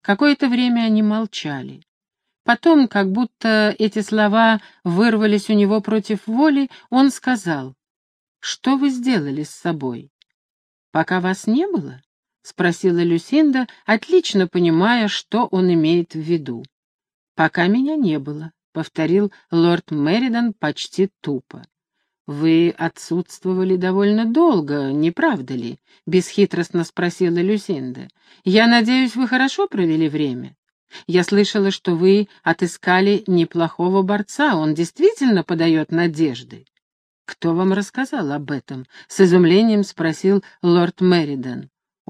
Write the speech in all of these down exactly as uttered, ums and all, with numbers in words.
Какое-то время они молчали. Потом, как будто эти слова вырвались у него против воли, он сказал: «Что вы сделали с собой?» «Пока вас не было?» — спросила Люсинда, отлично понимая, что он имеет в виду. «Пока меня не было», — повторил лорд Меридан почти тупо. «Вы отсутствовали довольно долго, не правда ли?» — бесхитростно спросила Люсинда. «Я надеюсь, вы хорошо провели время? Я слышала, что вы отыскали неплохого борца, он действительно подает надежды». «Кто вам рассказал об этом?» — с изумлением спросил лорд Меридан.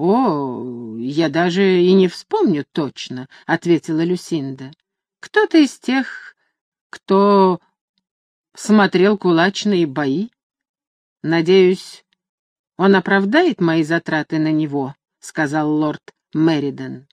«О, я даже и не вспомню точно», — ответила Люсинда. «Кто-то из тех, кто смотрел кулачные бои. Надеюсь, он оправдает мои затраты на него», — сказал лорд Меридан.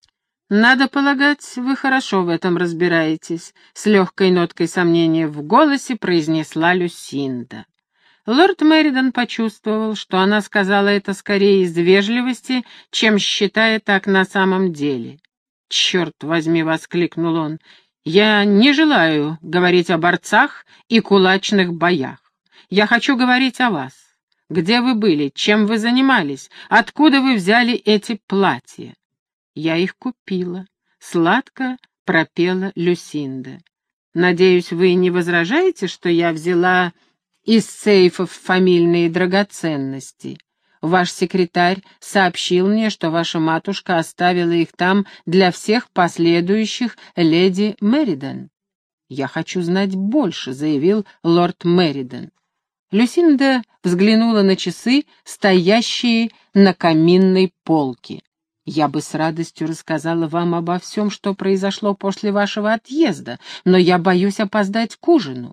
«Надо полагать, вы хорошо в этом разбираетесь», — с легкой ноткой сомнения в голосе произнесла Люсинда. Лорд Меридан почувствовал, что она сказала это скорее из вежливости, чем считая так на самом деле. «Черт возьми!» — воскликнул он. «Я не желаю говорить о борцах и кулачных боях. Я хочу говорить о вас. Где вы были? Чем вы занимались? Откуда вы взяли эти платья?» «Я их купила», — сладко пропела Люсинда. «Надеюсь, вы не возражаете, что я взяла из сейфов фамильные драгоценности? Ваш секретарь сообщил мне, что ваша матушка оставила их там для всех последующих леди Меридан». «Я хочу знать больше», — заявил лорд Меридан. Люсинда взглянула на часы, стоящие на каминной полке. «Я бы с радостью рассказала вам обо всем, что произошло после вашего отъезда, но я боюсь опоздать к ужину».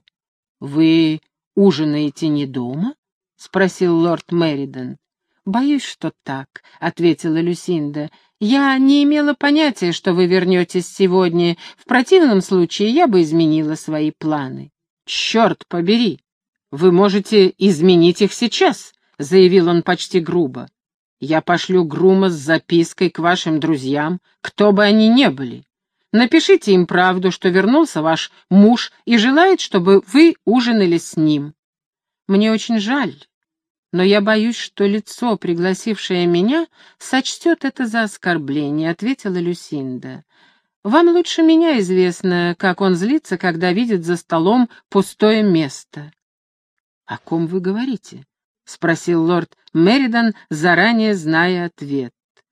«Вы ужинаете не дома?» — спросил лорд Меридан. «Боюсь, что так», — ответила Люсинда. «Я не имела понятия, что вы вернетесь сегодня. В противном случае я бы изменила свои планы». «Черт побери! Вы можете изменить их сейчас», — заявил он почти грубо. «Я пошлю грума с запиской к вашим друзьям, кто бы они ни были. Напишите им правду, что вернулся ваш муж и желает, чтобы вы ужинали с ним. Мне очень жаль, но я боюсь, что лицо, пригласившее меня, сочтет это за оскорбление», — ответила Люсинда. «Вам лучше меня известно, как он злится, когда видит за столом пустое место». «О ком вы говорите?» — спросил лорд Меридан, заранее зная ответ.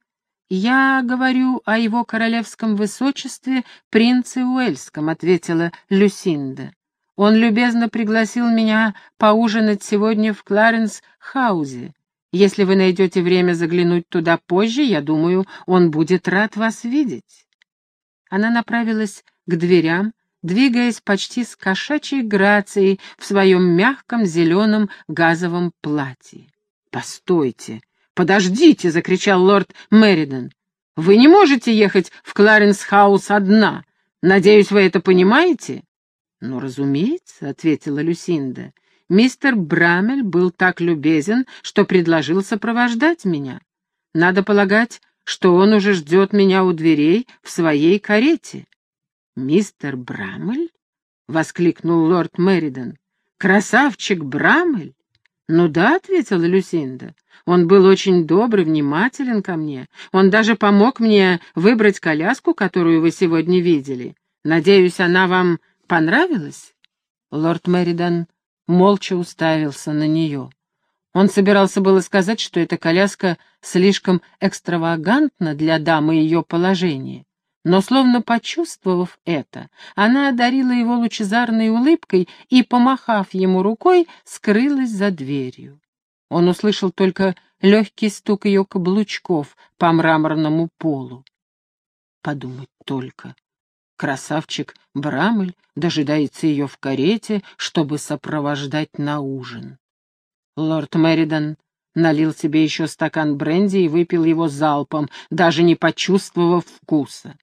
«Я говорю о его королевском высочестве, принце Уэльском», — ответила Люсинда. «Он любезно пригласил меня поужинать сегодня в Кларенс-хаузе. Если вы найдете время заглянуть туда позже, я думаю, он будет рад вас видеть». Она направилась к дверям, двигаясь почти с кошачьей грацией в своем мягком зеленом газовом платье. «Постойте! Подождите!» — закричал лорд Меридан. «Вы не можете ехать в Кларенс-хаус одна. Надеюсь, вы это понимаете?» «Ну, разумеется», — ответила Люсинда. «Мистер Брамель был так любезен, что предложил сопровождать меня. Надо полагать, что он уже ждет меня у дверей в своей карете». «Мистер Брамель?» — воскликнул лорд Меридан. «Красавчик Брамель?» «Ну да», — ответила Люсинда. «Он был очень добрый, внимателен ко мне. Он даже помог мне выбрать коляску, которую вы сегодня видели. Надеюсь, она вам понравилась?» Лорд Меридан молча уставился на нее. Он собирался было сказать, что эта коляска слишком экстравагантна для дамы ее положения. Но, словно почувствовав это, она одарила его лучезарной улыбкой и, помахав ему рукой, скрылась за дверью. Он услышал только легкий стук ее каблучков по мраморному полу. Подумать только. Красавчик Брамель дожидается ее в карете, чтобы сопровождать на ужин. Лорд Меридан налил себе еще стакан бренди и выпил его залпом, даже не почувствовав вкуса.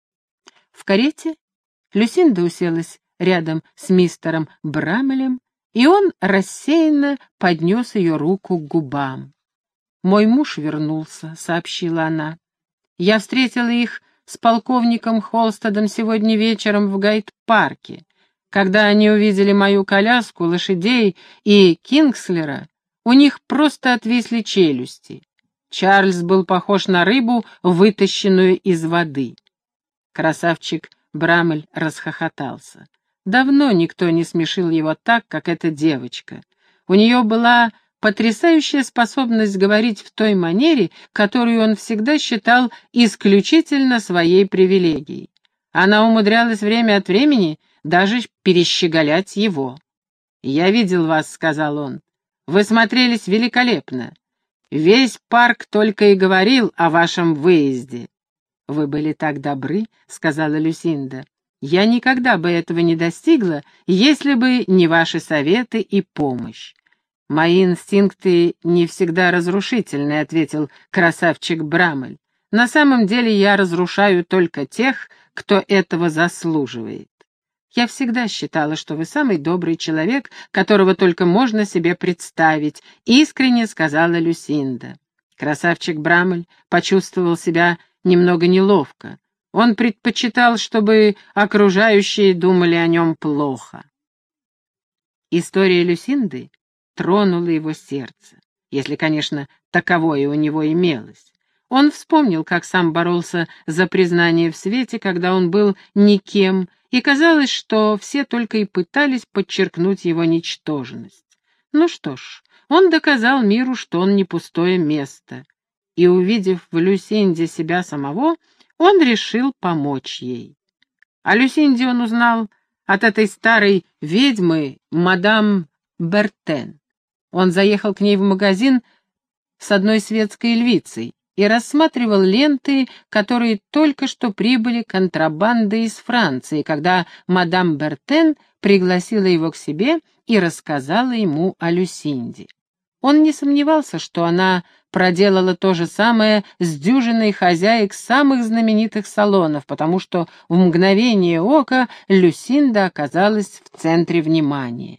В карете Люсинда уселась рядом с мистером Брамелем, и он рассеянно поднес ее руку к губам. «Мой муж вернулся», — сообщила она. «Я встретила их с полковником Холстедом сегодня вечером в Гайд-парке. Когда они увидели мою коляску, лошадей и Кингслера, у них просто отвисли челюсти. Чарльз был похож на рыбу, вытащенную из воды. Красавчик Брамель расхохотался. Давно никто не смешил его так, как эта девочка. У нее была потрясающая способность говорить в той манере, которую он всегда считал исключительно своей привилегией. Она умудрялась время от времени даже перещеголять его. «Я видел вас», — сказал он. «Вы смотрелись великолепно. Весь парк только и говорил о вашем выезде». «Вы были так добры», — сказала Люсинда. «Я никогда бы этого не достигла, если бы не ваши советы и помощь». «Мои инстинкты не всегда разрушительны», — ответил красавчик Брамель. «На самом деле я разрушаю только тех, кто этого заслуживает. Я всегда считала, что вы самый добрый человек, которого только можно себе представить», — искренне сказала Люсинда. Красавчик Брамель почувствовал себя немного неловко. Он предпочитал, чтобы окружающие думали о нем плохо. История Люсинды тронуло его сердце, если, конечно, таковое у него имелось. Он вспомнил, как сам боролся за признание в свете, когда он был никем, и казалось, что все только и пытались подчеркнуть его ничтожность. Ну что ж, он доказал миру, что он не пустое место, и, увидев в Люсинде себя самого, он решил помочь ей. О Люсинде он узнал от этой старой ведьмы, мадам Бертен. Он заехал к ней в магазин с одной светской львицей и рассматривал ленты, которые только что прибыли контрабандой из Франции, когда мадам Бертен пригласила его к себе и рассказала ему о Люсинде. Он не сомневался, что она проделала то же самое с дюжиной хозяек самых знаменитых салонов, потому что в мгновение ока Люсинда оказалась в центре внимания.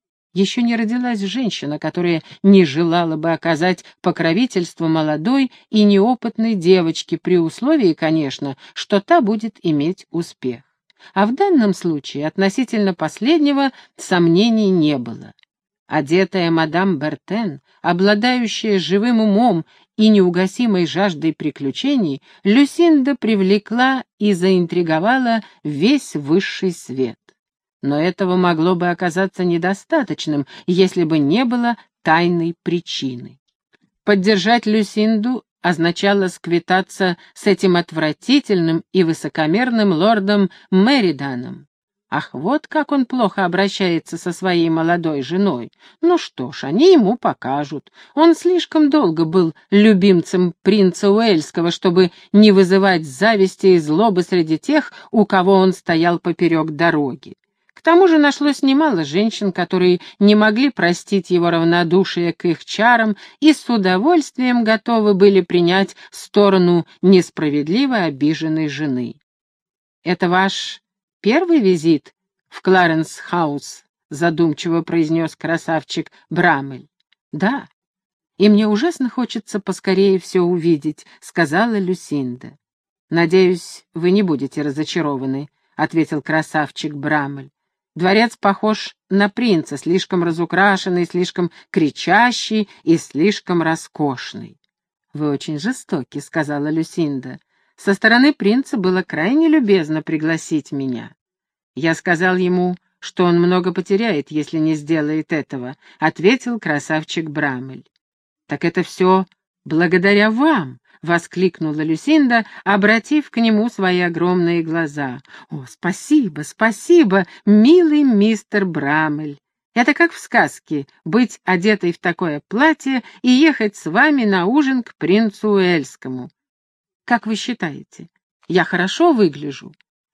Еще не родилась женщина, которая не желала бы оказать покровительство молодой и неопытной девочке, при условии, конечно, что та будет иметь успех. А в данном случае относительно последнего сомнений не было. Одетая мадам Бертен, обладающая живым умом и неугасимой жаждой приключений, Люсинда привлекла и заинтриговала весь высший свет. Но этого могло бы оказаться недостаточным, если бы не было тайной причины. Поддержать Люсинду означало сквитаться с этим отвратительным и высокомерным лордом Мериданом. Ах, вот как он плохо обращается со своей молодой женой. Ну что ж, они ему покажут. Он слишком долго был любимцем принца Уэльского, чтобы не вызывать зависти и злобы среди тех, у кого он стоял поперек дороги. К тому же нашлось немало женщин, которые не могли простить его равнодушие к их чарам и с удовольствием готовы были принять сторону несправедливо обиженной жены. «Это ваш первый визит в Кларенс-хаус?» — задумчиво произнес красавчик Брамель. «Да, и мне ужасно хочется поскорее все увидеть», — сказала Люсинда. «Надеюсь, вы не будете разочарованы», — ответил красавчик Брамель. «Дворец похож на принца, слишком разукрашенный, слишком кричащий и слишком роскошный». «Вы очень жестоки», — сказала Люсинда. «Со стороны принца было крайне любезно пригласить меня». «Я сказал ему, что он много потеряет, если не сделает этого», — ответил красавчик Брамель. «Так это все благодаря вам», — воскликнула Люсинда, обратив к нему свои огромные глаза. «О, спасибо, спасибо, милый мистер Брамель. Это как в сказке — быть одетой в такое платье и ехать с вами на ужин к принцу Уэльскому. Как вы считаете, я хорошо выгляжу?»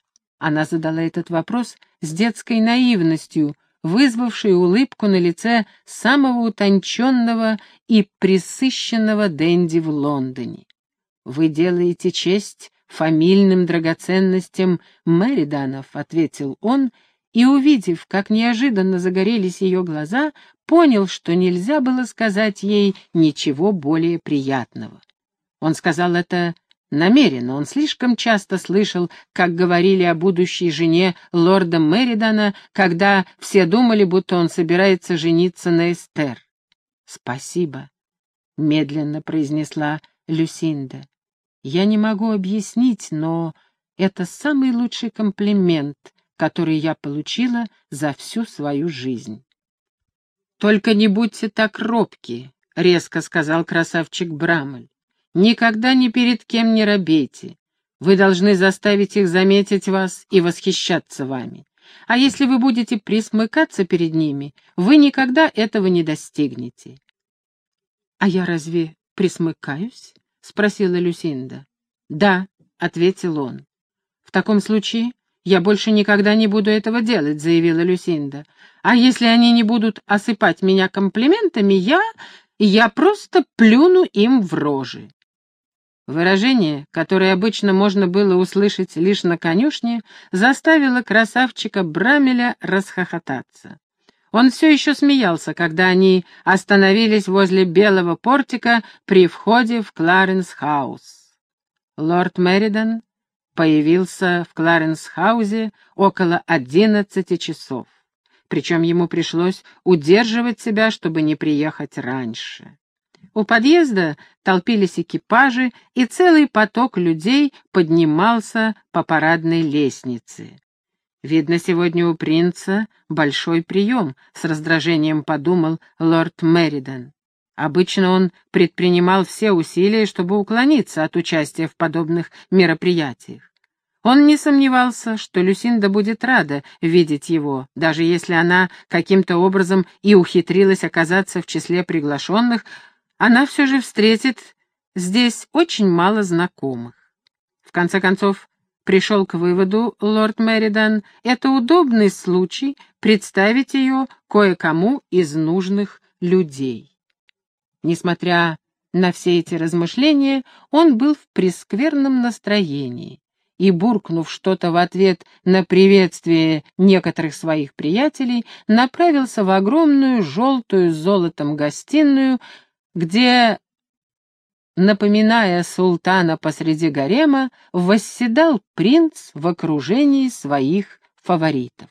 Она задала этот вопрос с детской наивностью, вызвавшей улыбку на лице самого утонченного и пресыщенного денди в Лондоне. «Вы делаете честь фамильным драгоценностям Мериданов», — ответил он, и, увидев, как неожиданно загорелись ее глаза, понял, что нельзя было сказать ей ничего более приятного. Он сказал это Намеренно, он слишком часто слышал, как говорили о будущей жене лорда Меридана, когда все думали, будто он собирается жениться на Эстер. «Спасибо», — медленно произнесла Люсинда. «Я не могу объяснить, но это самый лучший комплимент, который я получила за всю свою жизнь». «Только не будьте так робки», — резко сказал красавчик Брамель. «Никогда ни перед кем не робейте. Вы должны заставить их заметить вас и восхищаться вами. А если вы будете присмыкаться перед ними, вы никогда этого не достигнете». «А я разве присмыкаюсь?» — спросила Люсинда. «Да», — ответил он. «В таком случае я больше никогда не буду этого делать», — заявила Люсинда. «А если они не будут осыпать меня комплиментами, я... я просто плюну им в рожи». Выражение, которое обычно можно было услышать лишь на конюшне, заставило красавчика Брамеля расхохотаться. Он все еще смеялся, когда они остановились возле белого портика при входе в Кларенс-хаус. Лорд Меридан появился в Кларенс-хаусе около одиннадцати часов, причем ему пришлось удерживать себя, чтобы не приехать раньше. У подъезда толпились экипажи, и целый поток людей поднимался по парадной лестнице. «Видно, сегодня у принца большой прием», — с раздражением подумал лорд Меридан. Обычно он предпринимал все усилия, чтобы уклониться от участия в подобных мероприятиях. Он не сомневался, что Люсинда будет рада видеть его, даже если она каким-то образом и ухитрилась оказаться в числе приглашенных, она все же встретит здесь очень мало знакомых. В конце концов, пришел к выводу лорд Меридан, это удобный случай представить ее кое-кому из нужных людей. Несмотря на все эти размышления, он был в прескверном настроении и, буркнув что-то в ответ на приветствие некоторых своих приятелей, направился в огромную желтую с золотом гостиную, где, напоминая султана посреди гарема, восседал принц в окружении своих фаворитов.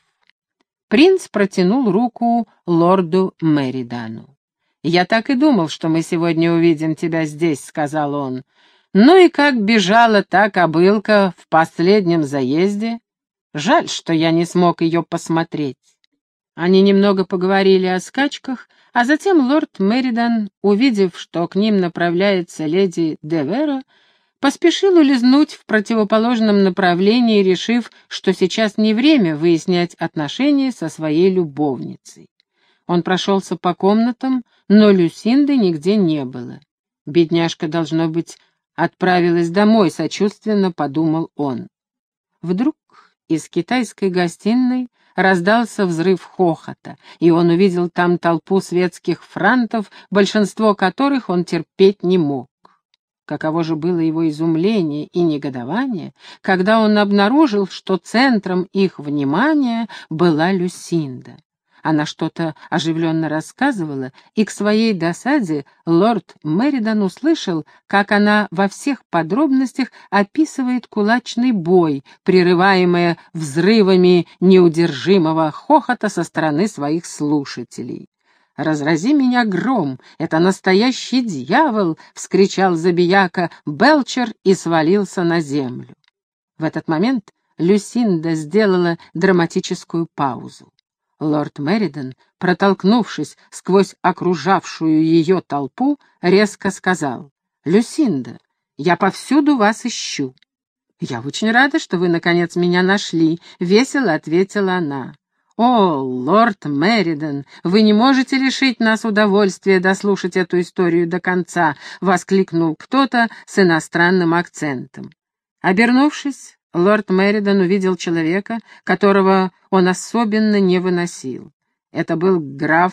Принц протянул руку лорду Меридану. «Я так и думал, что мы сегодня увидим тебя здесь», — сказал он. «Ну и как бежала та кобылка в последнем заезде? Жаль, что я не смог ее посмотреть». Они немного поговорили о скачках, а затем лорд Меридан, увидев, что к ним направляется леди де Вера, поспешил улизнуть в противоположном направлении, решив, что сейчас не время выяснять отношения со своей любовницей. Он прошелся по комнатам, но Люсинды нигде не было. «Бедняжка, должно быть, отправилась домой», — сочувственно подумал он. Вдруг из китайской гостиной раздался взрыв хохота, и он увидел там толпу светских франтов, большинство которых он терпеть не мог. Каково же было его изумление и негодование, когда он обнаружил, что центром их внимания была Люсинда. Она что-то оживленно рассказывала, и к своей досаде лорд Меридан услышал, как она во всех подробностях описывает кулачный бой, прерываемый взрывами неудержимого хохота со стороны своих слушателей. «Разрази меня гром! Это настоящий дьявол!» — вскричал забияка Белчер и свалился на землю. В этот момент Люсинда сделала драматическую паузу. Лорд Меридан, протолкнувшись сквозь окружавшую ее толпу, резко сказал: «Люсинда, я повсюду вас ищу». «Я очень рада, что вы, наконец, меня нашли», — весело ответила она. «О, лорд Меридан, вы не можете лишить нас удовольствия дослушать эту историю до конца», — воскликнул кто-то с иностранным акцентом. Обернувшись, лорд Меридан увидел человека, которого он особенно не выносил. Это был граф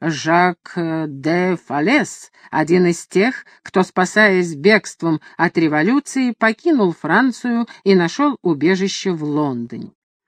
Жак де Фалес, один из тех, кто, спасаясь бегством от революции, покинул Францию и нашел убежище в Лондоне.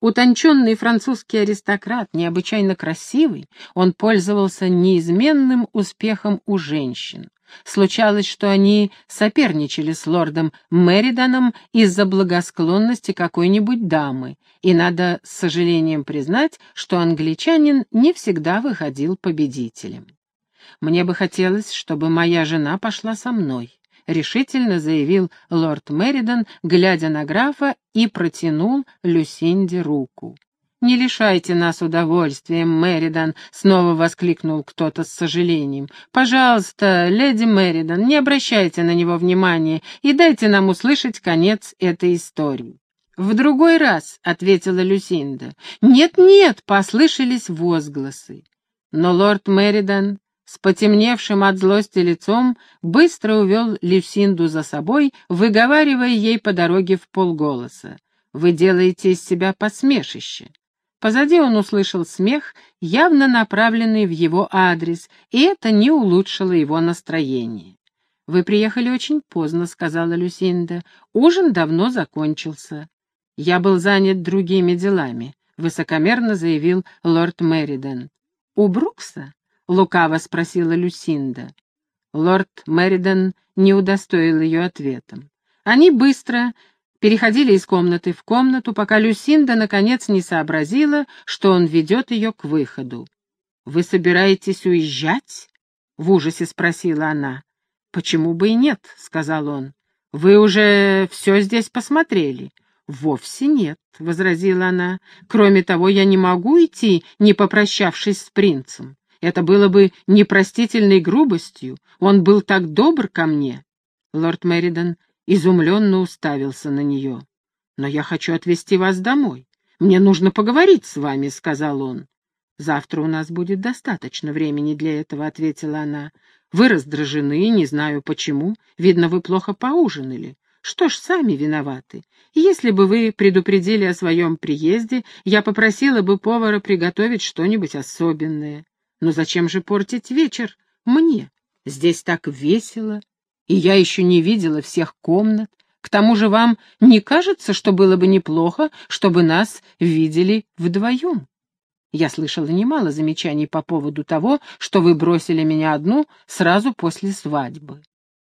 Утонченный французский аристократ, необычайно красивый, он пользовался неизменным успехом у женщин. Случалось, что они соперничали с лордом Мериданом из-за благосклонности какой-нибудь дамы, и надо с сожалением признать, что англичанин не всегда выходил победителем. «Мне бы хотелось, чтобы моя жена пошла со мной», — решительно заявил лорд Меридан, глядя на графа, и протянул Люсинде руку. «Не лишайте нас удовольствия, Меридан!» — снова воскликнул кто-то с сожалением. «Пожалуйста, леди Меридан, не обращайте на него внимания и дайте нам услышать конец этой истории». «В другой раз», — ответила Люсинда. «Нет-нет», — послышались возгласы. Но лорд Меридан с потемневшим от злости лицом быстро увел Люсинду за собой, выговаривая ей по дороге вполголоса: «Вы делаете из себя посмешище». Позади он услышал смех, явно направленный в его адрес, и это не улучшило его настроение. «Вы приехали очень поздно», — сказала Люсинда. «Ужин давно закончился». «Я был занят другими делами», — высокомерно заявил лорд Меридан. «У Брукса?» — лукаво спросила Люсинда. Лорд Меридан не удостоил ее ответом. Они быстро переходили из комнаты в комнату, пока Люсинда наконец не сообразила, что он ведет ее к выходу. «Вы собираетесь уезжать?» — в ужасе спросила она. «Почему бы и нет?» — сказал он. «Вы уже все здесь посмотрели». «Вовсе нет», — возразила она. «Кроме того, я не могу идти, не попрощавшись с принцем. Это было бы непростительной грубостью. Он был так добр ко мне». Лорд Меридан изумленно уставился на нее. «Но я хочу отвезти вас домой. Мне нужно поговорить с вами», — сказал он. «Завтра у нас будет достаточно времени для этого», — ответила она. «Вы раздражены, не знаю почему. Видно, вы плохо поужинали. Что ж, сами виноваты. Если бы вы предупредили о своем приезде, я попросила бы повара приготовить что-нибудь особенное. Но зачем же портить вечер мне? Здесь так весело, и я еще не видела всех комнат. К тому же вам не кажется, что было бы неплохо, чтобы нас видели вдвоем? Я слышала немало замечаний по поводу того, что вы бросили меня одну сразу после свадьбы».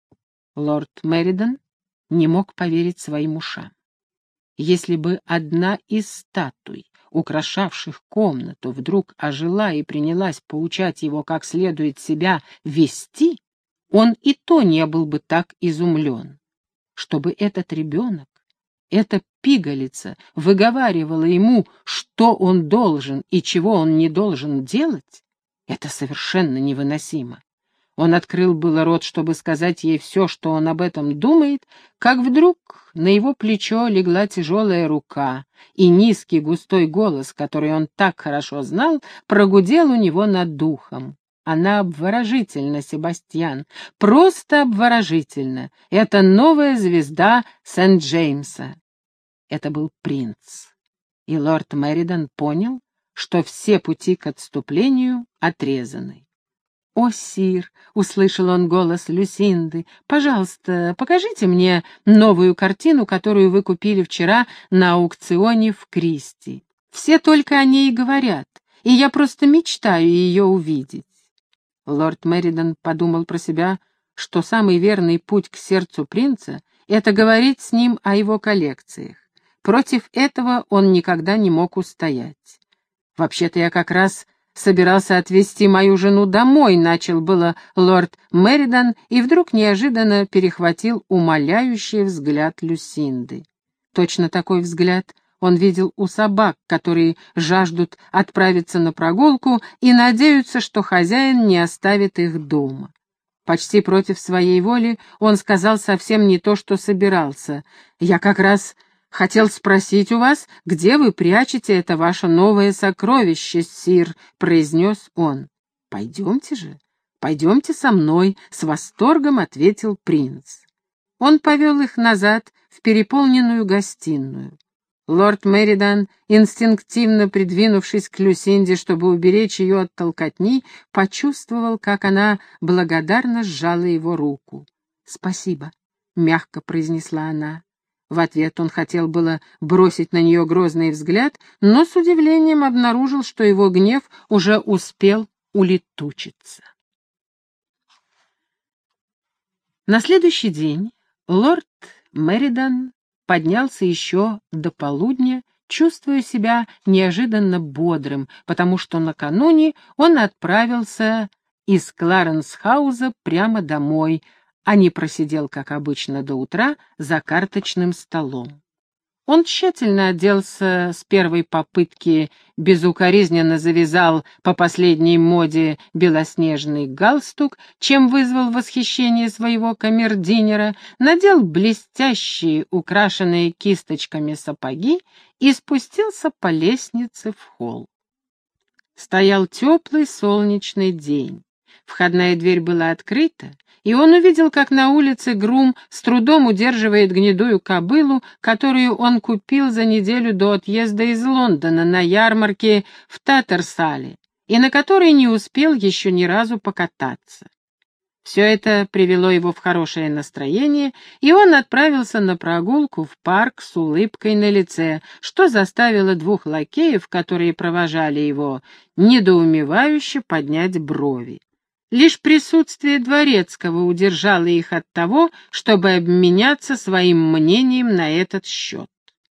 Лорд Меридан не мог поверить своим ушам. Если бы одна из статуй, украшавших комнату, вдруг ожила и принялась поучать его как следует себя вести, он и то не был бы так изумлен. Чтобы этот ребенок, эта пигалица выговаривала ему, что он должен и чего он не должен делать, это совершенно невыносимо. Он открыл было рот, чтобы сказать ей все, что он об этом думает, как вдруг на его плечо легла тяжелая рука, и низкий густой голос, который он так хорошо знал, прогудел у него над духом. «Она обворожительна, Себастьян, просто обворожительна. Это новая звезда Сент-Джеймса». Это был принц. И лорд Меридан понял, что все пути к отступлению отрезаны. «О, сир!» — услышал он голос Люсинды. «Пожалуйста, покажите мне новую картину, которую вы купили вчера на аукционе в Кристи. Все только о ней говорят, и я просто мечтаю ее увидеть». Лорд Меридан подумал про себя, что самый верный путь к сердцу принца — это говорить с ним о его коллекциях. Против этого он никогда не мог устоять. «Вообще-то я как раз собирался отвезти мою жену домой», — начал было лорд Меридан, и вдруг неожиданно перехватил умоляющий взгляд Люсинды. Точно такой взгляд он видел у собак, которые жаждут отправиться на прогулку и надеются, что хозяин не оставит их дома. Почти против своей воли он сказал совсем не то, что собирался. «Я как раз хотел спросить у вас, где вы прячете это ваше новое сокровище, сир», — произнес он. «Пойдемте же, пойдемте со мной», — с восторгом ответил принц. Он повел их назад в переполненную гостиную. Лорд Меридан, инстинктивно придвинувшись к Люсинде, чтобы уберечь ее от толкотни, почувствовал, как она благодарно сжала его руку. «Спасибо», — мягко произнесла она. В ответ он хотел было бросить на нее грозный взгляд, но с удивлением обнаружил, что его гнев уже успел улетучиться. На следующий день лорд Меридан поднялся еще до полудня, чувствуя себя неожиданно бодрым, потому что накануне он отправился из Кларенс-хауза прямо домой, а не просидел, как обычно, до утра за карточным столом. Он тщательно оделся с первой попытки, безукоризненно завязал по последней моде белоснежный галстук, чем вызвал восхищение своего камердинера, надел блестящие, украшенные кисточками сапоги и спустился по лестнице в холл. Стоял теплый солнечный день. Входная дверь была открыта, и он увидел, как на улице грум с трудом удерживает гнедую кобылу, которую он купил за неделю до отъезда из Лондона на ярмарке в Таттерсале, и на которой не успел еще ни разу покататься. Все это привело его в хорошее настроение, и он отправился на прогулку в парк с улыбкой на лице, что заставило двух лакеев, которые провожали его, недоумевающе поднять брови. Лишь присутствие дворецкого удержало их от того, чтобы обменяться своим мнением на этот счет.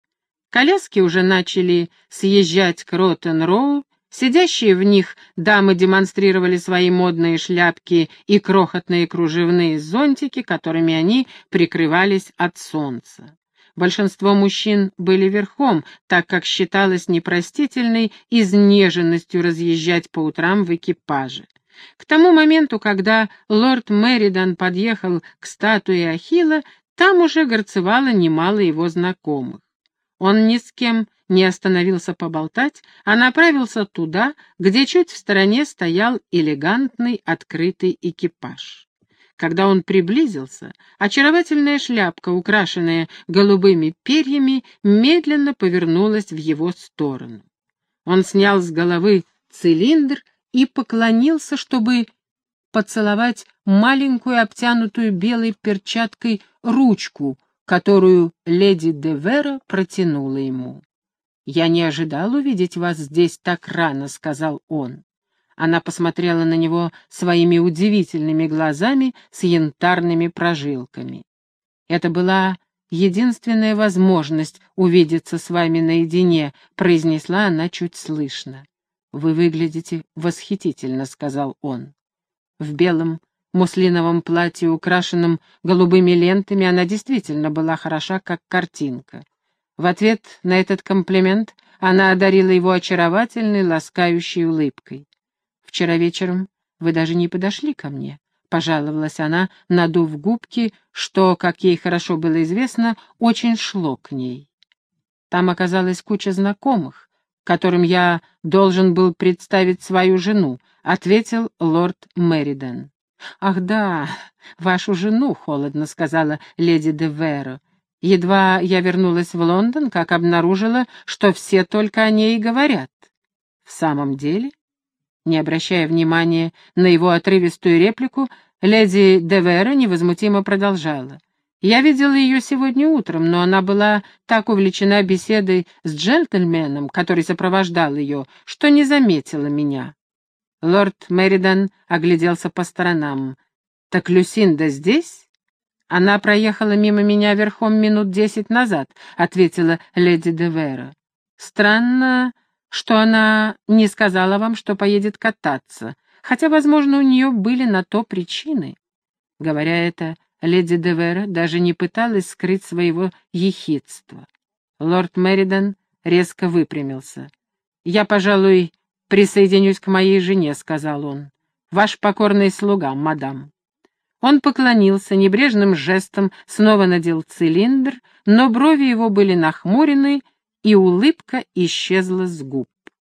Коляски уже начали съезжать к Роттен-Роу, сидящие в них дамы демонстрировали свои модные шляпки и крохотные кружевные зонтики, которыми они прикрывались от солнца. Большинство мужчин были верхом, так как считалось непростительной изнеженностью разъезжать по утрам в экипаже. К тому моменту, когда лорд Меридан подъехал к статуе Ахилла, там уже горцевало немало его знакомых. Он ни с кем не остановился поболтать, а направился туда, где чуть в стороне стоял элегантный открытый экипаж. Когда он приблизился, очаровательная шляпка, украшенная голубыми перьями, медленно повернулась в его сторону. Он снял с головы цилиндр и поклонился, чтобы поцеловать маленькую обтянутую белой перчаткой ручку, которую леди де Вера протянула ему. «Я не ожидал увидеть вас здесь так рано», — сказал он. Она посмотрела на него своими удивительными глазами с янтарными прожилками. «Это была единственная возможность увидеться с вами наедине», — произнесла она чуть слышно. «Вы выглядите восхитительно», — сказал он. В белом муслиновом платье, украшенном голубыми лентами, она действительно была хороша, как картинка. В ответ на этот комплимент она одарила его очаровательной, ласкающей улыбкой. «Вчера вечером вы даже не подошли ко мне», — пожаловалась она, надув губки, что, как ей хорошо было известно, очень шло к ней. «Там оказалась куча знакомых, которым я должен был представить свою жену», — ответил лорд Меридан. «Ах да, вашу жену», — холодно сказала леди де Вера. «Едва я вернулась в Лондон, как обнаружила, что все только о ней и говорят». «В самом деле?» Не обращая внимания на его отрывистую реплику, леди де Вера невозмутимо продолжала. «Я видела ее сегодня утром, но она была так увлечена беседой с джентльменом, который сопровождал ее, что не заметила меня». Лорд Меридан огляделся по сторонам. «Так Люсинда здесь?» «Она проехала мимо меня верхом минут десять назад», — ответила леди де Вера. «Странно, что она не сказала вам, что поедет кататься, хотя, возможно, у нее были на то причины». Говоря это, леди де Вера даже не пыталась скрыть своего ехидства. Лорд Меридан резко выпрямился. «Я, пожалуй, присоединюсь к моей жене», — сказал он. «Ваш покорный слуга, мадам». Он поклонился, небрежным жестом снова надел цилиндр, но брови его были нахмурены, и улыбка исчезла с губ.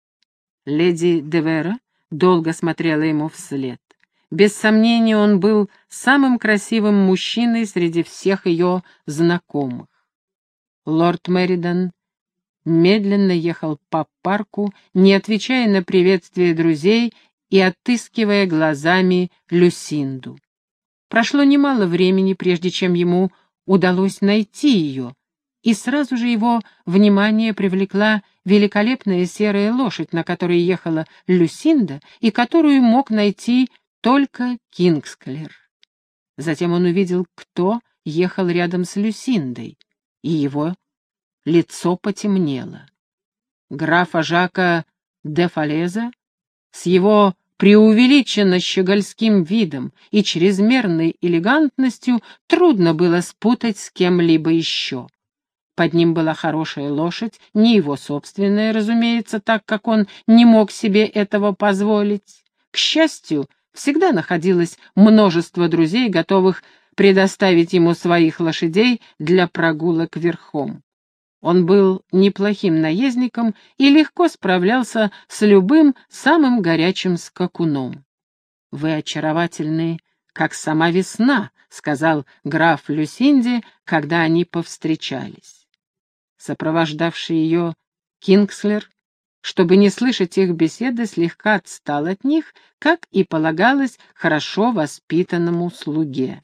Леди де Вера долго смотрела ему вслед. Без сомнения, он был самым красивым мужчиной среди всех ее знакомых. Лорд Меридан медленно ехал по парку, не отвечая на приветствие друзей и отыскивая глазами Люсинду. Прошло немало времени, прежде чем ему удалось найти ее, и сразу же его внимание привлекла великолепная серая лошадь, на которой ехала Люсинда и которую мог найти только Кингсклер. Затем он увидел, кто ехал рядом с Люсиндой, и его лицо потемнело. Графа Жака де Фалеза с его преувеличенно щегольским видом и чрезмерной элегантностью трудно было спутать с кем-либо еще. Под ним была хорошая лошадь, не его собственная, разумеется, так как он не мог себе этого позволить. К счастью, всегда находилось множество друзей, готовых предоставить ему своих лошадей для прогулок верхом. Он был неплохим наездником и легко справлялся с любым самым горячим скакуном. «Вы очаровательны, как сама весна», — сказал граф Люсинде, когда они повстречались. Сопровождавший ее Кингсклер, чтобы не слышать их беседы, слегка отстал от них, как и полагалось хорошо воспитанному слуге.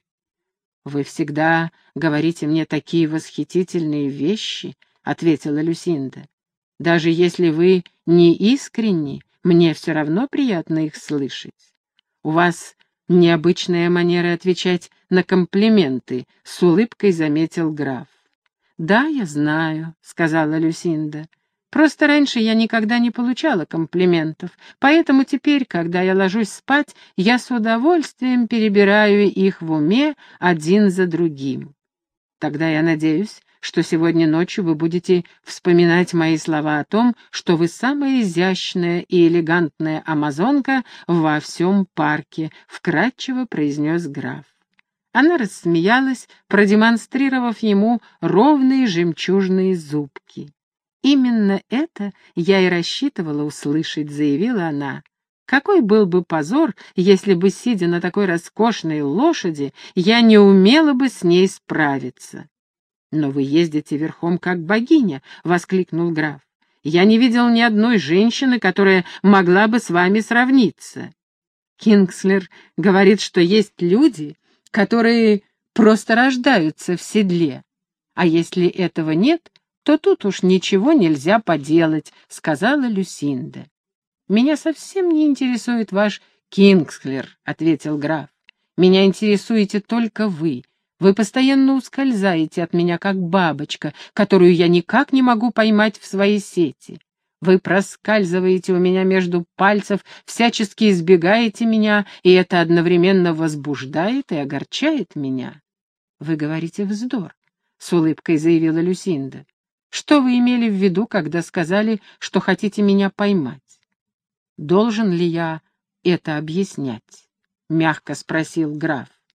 «Вы всегда говорите мне такие восхитительные вещи», — ответила Люсинда. «Даже если вы не искренни, мне все равно приятно их слышать. У вас необычная манера отвечать на комплименты», — с улыбкой заметил граф. «Да, я знаю», — сказала Люсинда. «Просто раньше я никогда не получала комплиментов, поэтому теперь, когда я ложусь спать, я с удовольствием перебираю их в уме один за другим. Тогда я надеюсь, что сегодня ночью вы будете вспоминать мои слова о том, что вы самая изящная и элегантная амазонка во всем парке», — вкратчиво произнес граф. Она рассмеялась, продемонстрировав ему ровные жемчужные зубки. «Именно это я и рассчитывала услышать», — заявила она. «Какой был бы позор, если бы, сидя на такой роскошной лошади, я не умела бы с ней справиться». «Но вы ездите верхом как богиня», — воскликнул граф. «Я не видел ни одной женщины, которая могла бы с вами сравниться». Кингсклер говорит, что есть люди, которые просто рождаются в седле. А если этого нет, то тут уж ничего нельзя поделать», — сказала Люсинда. «Меня совсем не интересует ваш Кингсклер», — ответил граф. «Меня интересуете только вы. Вы постоянно ускользаете от меня, как бабочка, которую я никак не могу поймать в свои сети. Вы проскальзываете у меня между пальцев, всячески избегаете меня, и это одновременно возбуждает и огорчает меня». «Вы говорите вздор», — с улыбкой заявила Люсинда. «Что вы имели в виду, когда сказали, что хотите меня поймать?» «Должен ли я это объяснять?» — мягко спросил граф.